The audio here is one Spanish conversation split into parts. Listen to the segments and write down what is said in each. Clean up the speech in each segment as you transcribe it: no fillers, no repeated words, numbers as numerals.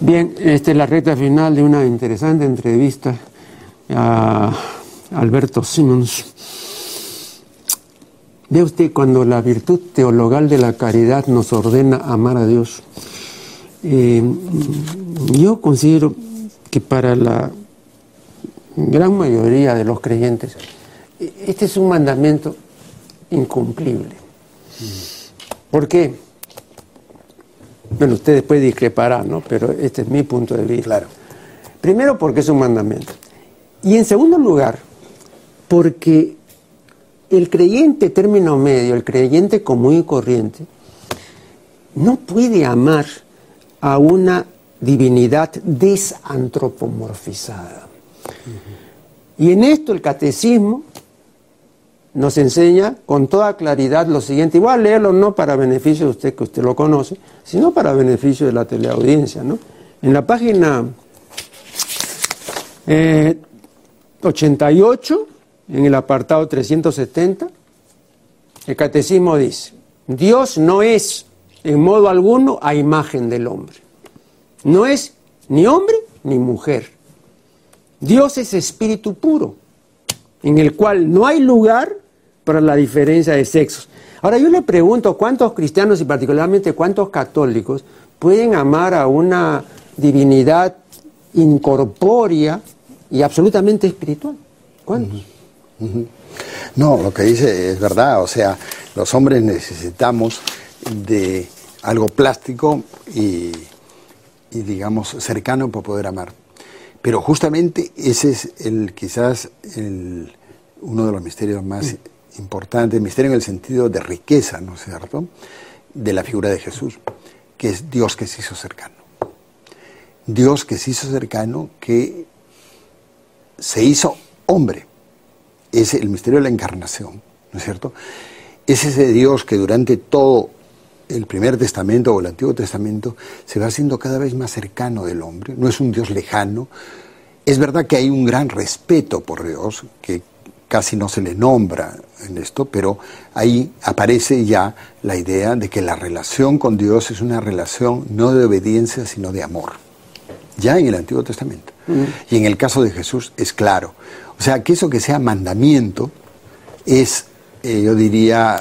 Bien, esta es la recta final de una interesante entrevista a Alberto Simons. Ve usted, cuando la virtud teologal de la caridad nos ordena amar a Dios, yo considero que para la gran mayoría de los creyentes este es un mandamiento incumplible. ¿Por qué? Bueno, ustedes pueden discrepar, ¿no? Pero este es mi punto de vista. Claro. Primero, porque es un mandamiento. Y en segundo lugar, porque el creyente término medio, el creyente común y corriente, no puede amar a una divinidad desantropomorfizada. Y en esto el catecismo nos enseña con toda claridad lo siguiente. Igual a leerlo no para beneficio de usted, que usted lo conoce, sino para beneficio de la teleaudiencia, ¿no? En la página 88, en el apartado 370, el catecismo dice: Dios no es en modo alguno a imagen del hombre. No es ni hombre ni mujer. Dios es espíritu puro, en el cual no hay lugar para la diferencia de sexos. Ahora yo le pregunto, ¿cuántos cristianos y particularmente cuántos católicos pueden amar a una divinidad incorpórea y absolutamente espiritual? ¿Cuántos? No, lo que dice es verdad. O sea, los hombres necesitamos de algo plástico y digamos cercano para poder amar. Pero justamente ese es quizás uno de los misterios más importantes, misterio en el sentido de riqueza, ¿no es cierto?, de la figura de Jesús, que es Dios que se hizo cercano. Dios que se hizo cercano, que se hizo hombre. Es el misterio de la encarnación, ¿no es cierto? Es ese Dios que durante todo el Primer Testamento o el Antiguo Testamento se va haciendo cada vez más cercano del hombre. No es un Dios lejano. Es verdad que hay un gran respeto por Dios, que casi no se le nombra en esto, pero ahí aparece ya la idea de que la relación con Dios es una relación no de obediencia, sino de amor. Ya en el Antiguo Testamento. Y en el caso de Jesús es claro. O sea, que eso que sea mandamiento es, yo diría,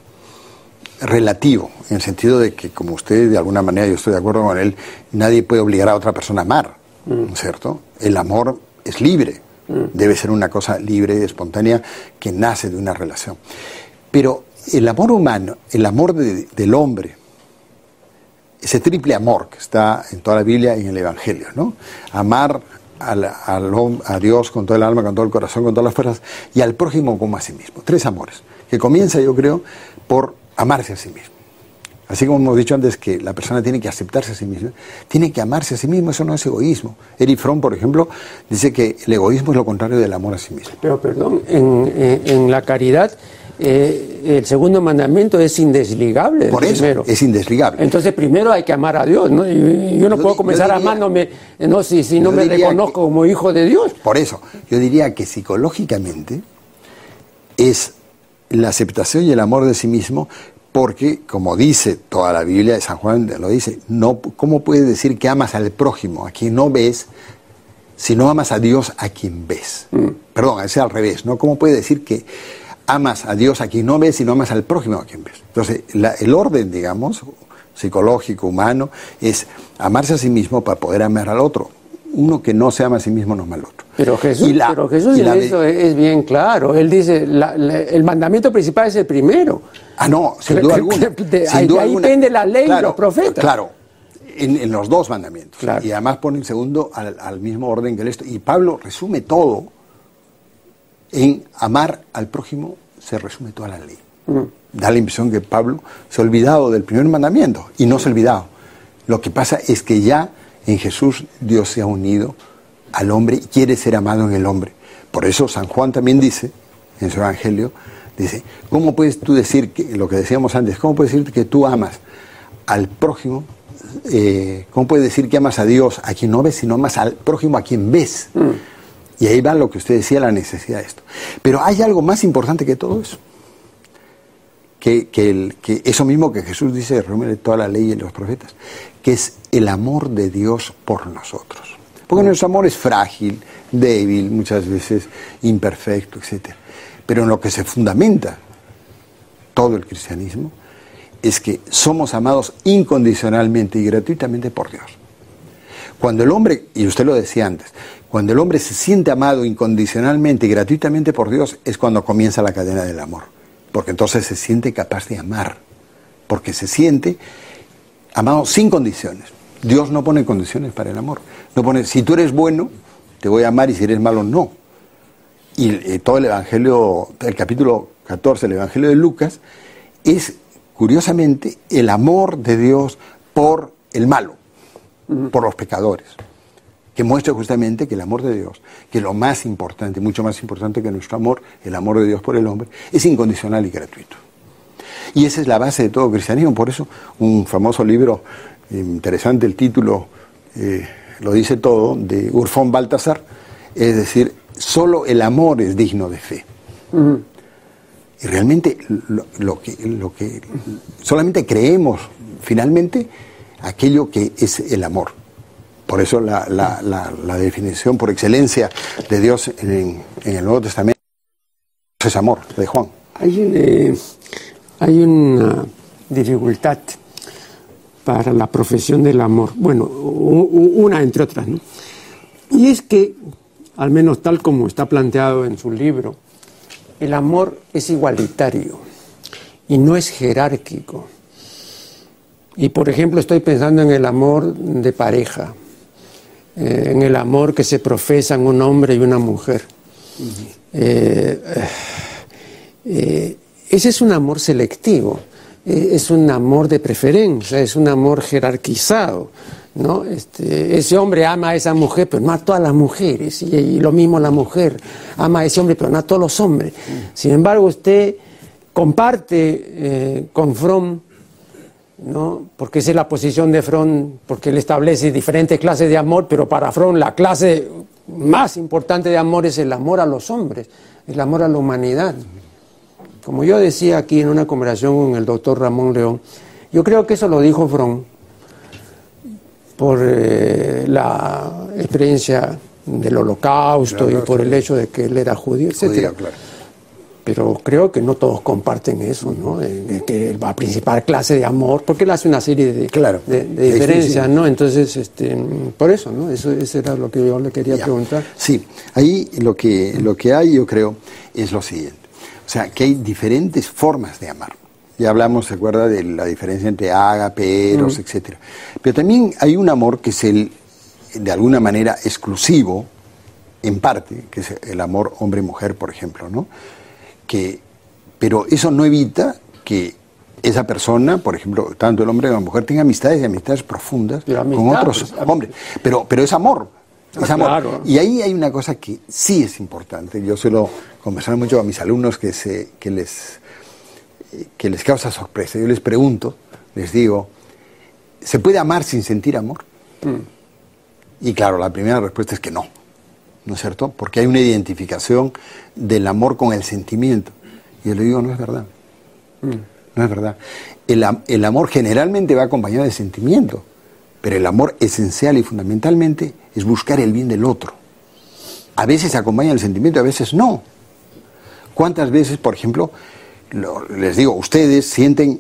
relativo, en el sentido de que, como usted, de alguna manera, yo estoy de acuerdo con él, nadie puede obligar a otra persona a amar, ¿no es cierto? El amor es libre. Debe ser una cosa libre y espontánea que nace de una relación. Pero el amor humano, el amor del hombre, ese triple amor que está en toda la Biblia y en el Evangelio, ¿no? Amar a Dios con todo el alma, con todo el corazón, con todas las fuerzas, y al prójimo como a sí mismo. 3 amores, que comienza, yo creo, por amarse a sí mismo. Así como hemos dicho antes que la persona tiene que aceptarse a sí misma, tiene que amarse a sí mismo. Eso no es egoísmo. Erich Fromm, por ejemplo, dice que el egoísmo es lo contrario del amor a sí mismo. Pero, perdón, en la caridad, el segundo mandamiento es indesligable del Por eso, primero. es indesligable. Entonces, primero hay que amar a Dios, ¿no? Y yo no puedo comenzar amándome, no, si no me reconozco como hijo de Dios. Por eso, yo diría que psicológicamente es la aceptación y el amor de sí mismo. Porque, como dice toda la Biblia, San Juan lo dice, no, ¿cómo puedes decir que amas al prójimo, a quien no ves, si no amas a Dios a quien ves? Perdón, es al revés, ¿no? ¿Cómo puedes decir que amas a Dios a quien no ves y no amas al prójimo a quien ves? Entonces, el orden, digamos, psicológico, humano, es amarse a sí mismo para poder amar al otro. Uno que no se ama a sí mismo no ama al otro. Pero Jesús en eso es bien claro. Él dice, el mandamiento principal es el primero. Ah, no, sin duda alguna. Ahí pende la ley y los profetas. Claro, en los 2 mandamientos. Claro. Y además pone el segundo al mismo orden que el esto. Y Pablo resume todo en amar al prójimo, se resume toda la ley. Da la impresión que Pablo se ha olvidado del primer mandamiento, y no se ha olvidado. Lo que pasa es que ya en Jesús Dios se ha unido al hombre y quiere ser amado en el hombre. Por eso San Juan también dice, en su Evangelio, dice, ¿cómo puedes tú decir, lo que decíamos antes, cómo puedes decir que tú amas al prójimo? ¿Cómo puedes decir que amas a Dios a quien no ves, sino amas al prójimo a quien ves? Y ahí va lo que usted decía, la necesidad de esto. Pero hay algo más importante que todo eso. que eso mismo que Jesús dice, reúne toda la ley y los profetas, que es el amor de Dios por nosotros. Porque nuestro amor es frágil, débil, muchas veces imperfecto, etc. Pero en lo que se fundamenta todo el cristianismo es que somos amados incondicionalmente y gratuitamente por Dios. Cuando el hombre, y usted lo decía antes, cuando el hombre se siente amado incondicionalmente y gratuitamente por Dios, es cuando comienza la cadena del amor. Porque entonces se siente capaz de amar. Porque se siente amado sin condiciones. Dios no pone condiciones para el amor. No pone, si tú eres bueno, te voy a amar, y si eres malo, no. Y todo el Evangelio, el capítulo 14 del Evangelio de Lucas, es curiosamente el amor de Dios por el malo, por los pecadores, que muestra justamente que el amor de Dios, que lo más importante, mucho más importante que nuestro amor, el amor de Dios por el hombre, es incondicional y gratuito. Y esa es la base de todo cristianismo. Por eso un famoso libro, interesante el título, lo dice todo, de Urfón Baltasar, es decir, solo el amor es digno de fe. Y realmente lo que solamente creemos finalmente aquello que es el amor. Por eso la definición por excelencia de Dios en el Nuevo Testamento es amor, de Juan. Hay una dificultad para la profesión del amor. Bueno, una entre otras, ¿no? Y es que, al menos tal como está planteado en su libro, el amor es igualitario y no es jerárquico. Y por ejemplo estoy pensando en el amor de pareja, en el amor que se profesan un hombre y una mujer. Ese es un amor selectivo, es un amor de preferencia, es un amor jerarquizado, ¿no? Ese hombre ama a esa mujer, pero no a todas las mujeres, y lo mismo la mujer ama a ese hombre, pero no a todos los hombres. Sin embargo, usted comparte con Fromm, ¿no? Porque esa es la posición de Fromm, porque él establece diferentes clases de amor, pero para Fromm la clase más importante de amor es el amor a los hombres, el amor a la humanidad. Como yo decía aquí en una conversación con el doctor Ramón León, yo creo que eso lo dijo Fromm por la experiencia del Holocausto y por el hecho de que él era judío, etc. Claro. Pero creo que no todos comparten eso, ¿no? Que la principal clase de amor, porque él hace una serie de diferencias, sí. ¿No? Entonces, por eso, ¿no? Eso era lo que yo le quería preguntar. Sí, ahí lo que hay, yo creo, es lo siguiente. O sea, que hay diferentes formas de amar. Ya hablamos, ¿se acuerda?, de la diferencia entre ágape, eros, etc. Pero también hay un amor que es de alguna manera exclusivo, en parte, que es el amor hombre-mujer, por ejemplo, ¿no? Pero eso no evita que esa persona, por ejemplo, tanto el hombre como la mujer, tenga amistades y amistades profundas con otros hombres. Pero es amor. Es amor. Claro. Y ahí hay una cosa que sí es importante. Yo suelo conversar mucho a mis alumnos que les causa sorpresa. Yo les pregunto, les digo, ¿se puede amar sin sentir amor? Y claro, la primera respuesta es que no. ¿No es cierto? Porque hay una identificación del amor con el sentimiento. Y yo le digo, no es verdad. No es verdad. El amor generalmente va acompañado de sentimiento, pero el amor esencial y fundamentalmente es buscar el bien del otro. A veces acompaña el sentimiento, a veces no. ¿Cuántas veces, por ejemplo, les digo, ustedes sienten,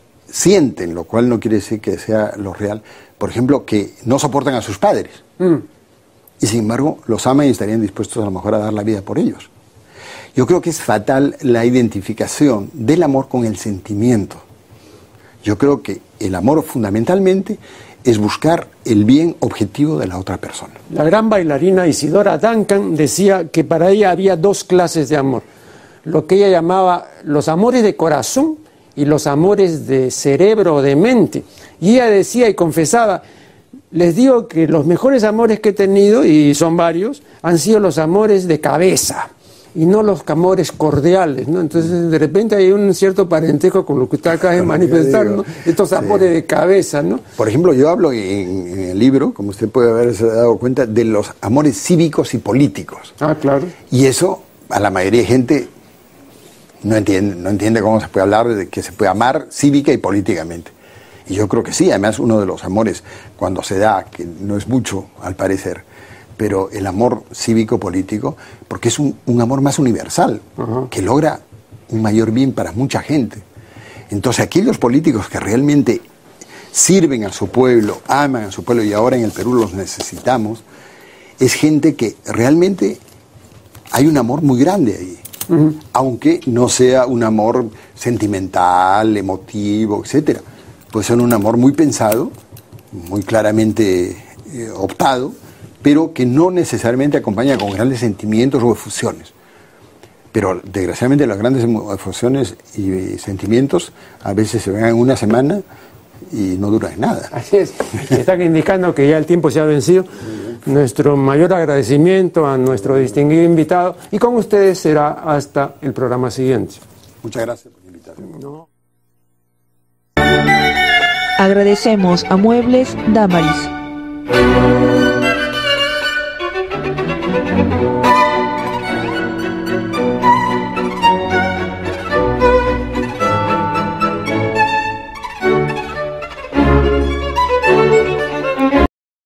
lo cual no quiere decir que sea lo real, por ejemplo, que no soportan a sus padres? Y sin embargo, los aman y estarían dispuestos a lo mejor a dar la vida por ellos. Yo creo que es fatal la identificación del amor con el sentimiento. Yo creo que el amor fundamentalmente es buscar el bien objetivo de la otra persona. La gran bailarina Isidora Duncan decía que para ella había dos clases de amor. Lo que ella llamaba los amores de corazón y los amores de cerebro o de mente. Y ella decía y confesaba, les digo que los mejores amores que he tenido, y son varios, han sido los amores de cabeza y no los amores cordiales, ¿no? Entonces, de repente hay un cierto parentesco con lo que usted acaba de manifestar, ¿no? Estos amores de cabeza, ¿no? Por ejemplo, yo hablo en el libro, como usted puede haberse dado cuenta, de los amores cívicos y políticos. Ah, claro. Y eso, a la mayoría de gente, no entiende cómo se puede hablar de que se puede amar cívica y políticamente. Y yo creo que sí, además uno de los amores, cuando se da, que no es mucho al parecer, pero el amor cívico-político, porque es un amor más universal, que logra un mayor bien para mucha gente. Entonces aquellos políticos que realmente sirven a su pueblo, aman a su pueblo, y ahora en el Perú los necesitamos, es gente que realmente hay un amor muy grande ahí. Aunque no sea un amor sentimental, emotivo, etcétera. Puede ser un amor muy pensado, muy claramente optado, pero que no necesariamente acompaña con grandes sentimientos o efusiones. Pero desgraciadamente las grandes efusiones y sentimientos a veces se ven en una semana y no duran nada. Así es, están indicando que ya el tiempo se ha vencido. Nuestro mayor agradecimiento a nuestro distinguido invitado, y con ustedes será hasta el programa siguiente. Muchas gracias por la invitación. No. Agradecemos a Muebles Damaris.